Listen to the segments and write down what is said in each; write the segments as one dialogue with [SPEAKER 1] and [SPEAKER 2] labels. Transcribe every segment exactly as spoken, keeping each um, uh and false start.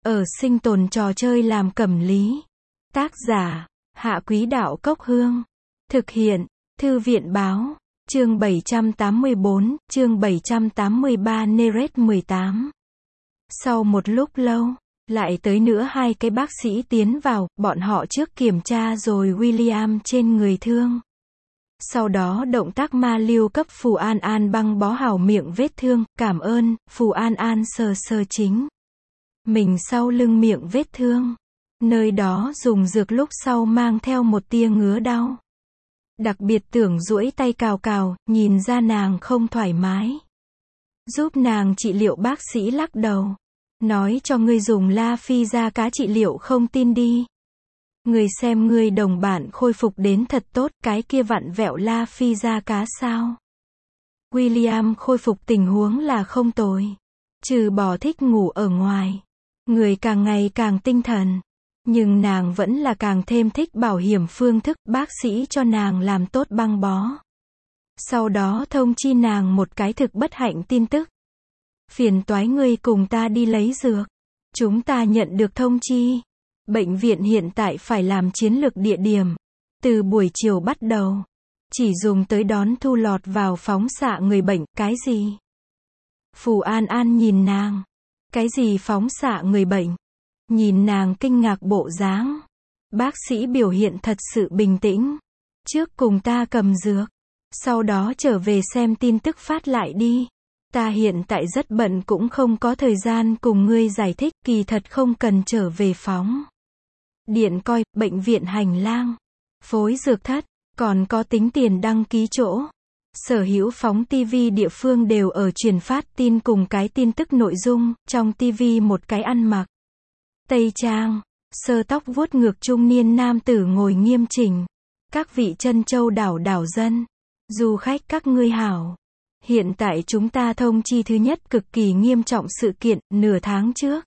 [SPEAKER 1] ở sinh tồn trò chơi làm cẩm lý. Tác giả, Hạ Quý Đạo Cốc Hương. Thực hiện, Thư viện Báo. Chương bảy trăm tám mươi bốn, chương bảy trăm tám mươi ba Neret mười tám. Sau một lúc lâu, lại tới nữa hai cái bác sĩ tiến vào, bọn họ trước kiểm tra rồi William trên người thương. Sau đó động tác ma lưu cấp Phù An An băng bó hảo miệng vết thương, cảm ơn, Phù An An sờ sờ chính mình sau lưng miệng vết thương. Nơi đó dùng dược lúc sau mang theo một tia ngứa đau. Đặc biệt tưởng duỗi tay cào cào, nhìn ra nàng không thoải mái. Giúp nàng trị liệu bác sĩ lắc đầu. Nói cho ngươi dùng La Phi ra cá trị liệu không tin đi. Ngươi xem ngươi đồng bạn khôi phục đến thật tốt, cái kia vặn vẹo La Phi ra cá sao. William khôi phục tình huống là không tồi. Trừ bỏ thích ngủ ở ngoài. Người càng ngày càng tinh thần. Nhưng nàng vẫn là càng thêm thích bảo hiểm phương thức, bác sĩ cho nàng làm tốt băng bó. Sau đó thông chi nàng một cái thực bất hạnh tin tức. Phiền toái ngươi cùng ta đi lấy dược. Chúng ta nhận được thông chi. Bệnh viện hiện tại phải làm chiến lược địa điểm. Từ buổi chiều bắt đầu. Chỉ dùng tới đón thu lọt vào phóng xạ người bệnh, cái gì? Phù An An nhìn nàng. Cái gì phóng xạ người bệnh? Nhìn nàng kinh ngạc bộ dáng. Bác sĩ biểu hiện thật sự bình tĩnh. Trước cùng ta cầm dược. Sau đó trở về xem tin tức phát lại đi. Ta hiện tại rất bận cũng không có thời gian cùng ngươi giải thích, kỳ thật không cần trở về phóng. Điện coi, bệnh viện hành lang. Phối dược thất, còn có tính tiền đăng ký chỗ. Sở hữu phóng ti vi địa phương đều ở truyền phát tin cùng cái tin tức nội dung, trong ti vi một cái ăn mặc tây trang, sơ tóc vuốt ngược trung niên nam tử ngồi nghiêm chỉnh. Các vị Trân Châu đảo đảo dân, du khách các ngươi hảo. Hiện tại chúng ta thông chi thứ nhất cực kỳ nghiêm trọng sự kiện, nửa tháng trước.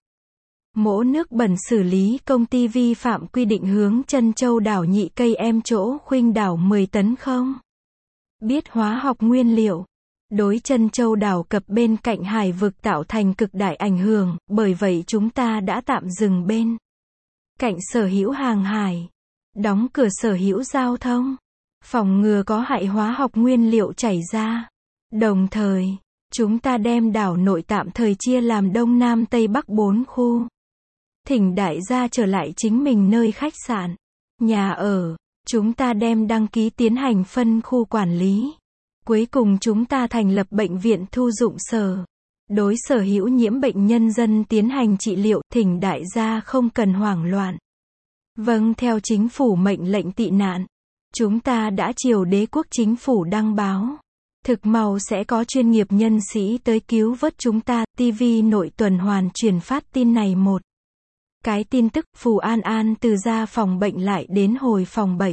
[SPEAKER 1] Mỗ nước bẩn xử lý công ty vi phạm quy định hướng Trân Châu đảo nhị cây em chỗ khuynh đảo mười tấn không? Biết hóa học nguyên liệu. Đối Trân Châu đảo cập bên cạnh hải vực tạo thành cực đại ảnh hưởng, bởi vậy chúng ta đã tạm dừng bên cạnh sở hữu hàng hải. Đóng cửa sở hữu giao thông. Phòng ngừa có hại hóa học nguyên liệu chảy ra. Đồng thời, chúng ta đem đảo nội tạm thời chia làm Đông Nam Tây Bắc bốn khu. Thỉnh đại gia trở lại chính mình nơi khách sạn, nhà ở. Chúng ta đem đăng ký tiến hành phân khu quản lý. Cuối cùng chúng ta thành lập bệnh viện thu dụng sở. Đối sở hữu nhiễm bệnh nhân dân tiến hành trị liệu, thỉnh đại gia không cần hoảng loạn. Vâng, theo chính phủ mệnh lệnh tị nạn. Chúng ta đã chiều đế quốc chính phủ đăng báo. Thực mau sẽ có chuyên nghiệp nhân sĩ tới cứu vớt chúng ta. ti vi nội tuần hoàn truyền phát tin này một cái tin tức. Phù An An từ ra phòng bệnh lại đến hồi phòng bệnh.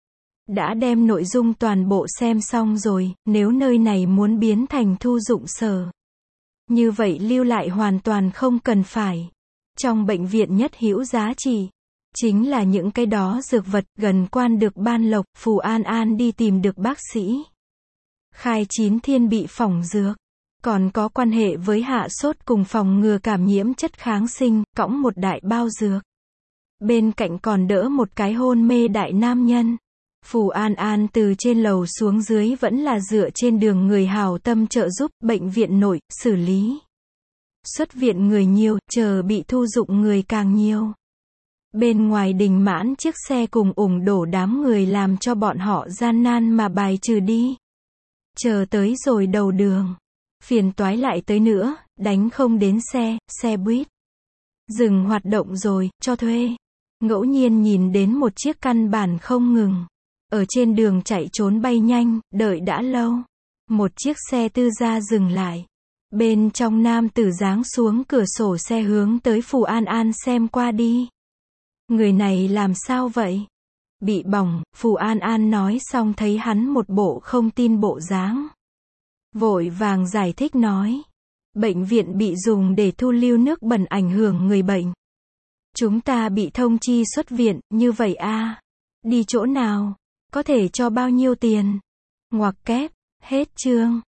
[SPEAKER 1] Đã đem nội dung toàn bộ xem xong rồi, nếu nơi này muốn biến thành thu dụng sở. Như vậy lưu lại hoàn toàn không cần phải. Trong bệnh viện nhất hữu giá trị. Chính là những cái đó dược vật gần quan được ban lộc. Phù An An đi tìm được bác sĩ. Khai chín thiên bị phỏng dược. Còn có quan hệ với hạ sốt cùng phòng ngừa cảm nhiễm chất kháng sinh, cõng một đại bao dược. Bên cạnh còn đỡ một cái hôn mê đại nam nhân. Phù An An từ trên lầu xuống dưới vẫn là dựa trên đường người hảo tâm trợ giúp, bệnh viện nội, xử lý. Xuất viện người nhiều, chờ bị thu dụng người càng nhiều. Bên ngoài đình mãn chiếc xe cùng ủng đổ đám người làm cho bọn họ gian nan mà bài trừ đi. Chờ tới rồi đầu đường. Phiền toái lại tới nữa, đánh không đến xe, xe buýt. Dừng hoạt động rồi, cho thuê. Ngẫu nhiên nhìn đến một chiếc căn bản không ngừng. Ở trên đường chạy trốn bay nhanh, đợi đã lâu. Một chiếc xe tư gia dừng lại. Bên trong nam tử giáng xuống cửa sổ xe hướng tới Phù An An xem qua đi. Người này làm sao vậy? Bị bỏng, Phù An An nói xong thấy hắn một bộ không tin bộ dáng. Vội vàng giải thích nói. Bệnh viện bị dùng để thu lưu nước bẩn ảnh hưởng người bệnh. Chúng ta bị thông chi xuất viện, như vậy a à? Đi chỗ nào? Có thể cho bao nhiêu tiền? Ngoặc kép, hết chương.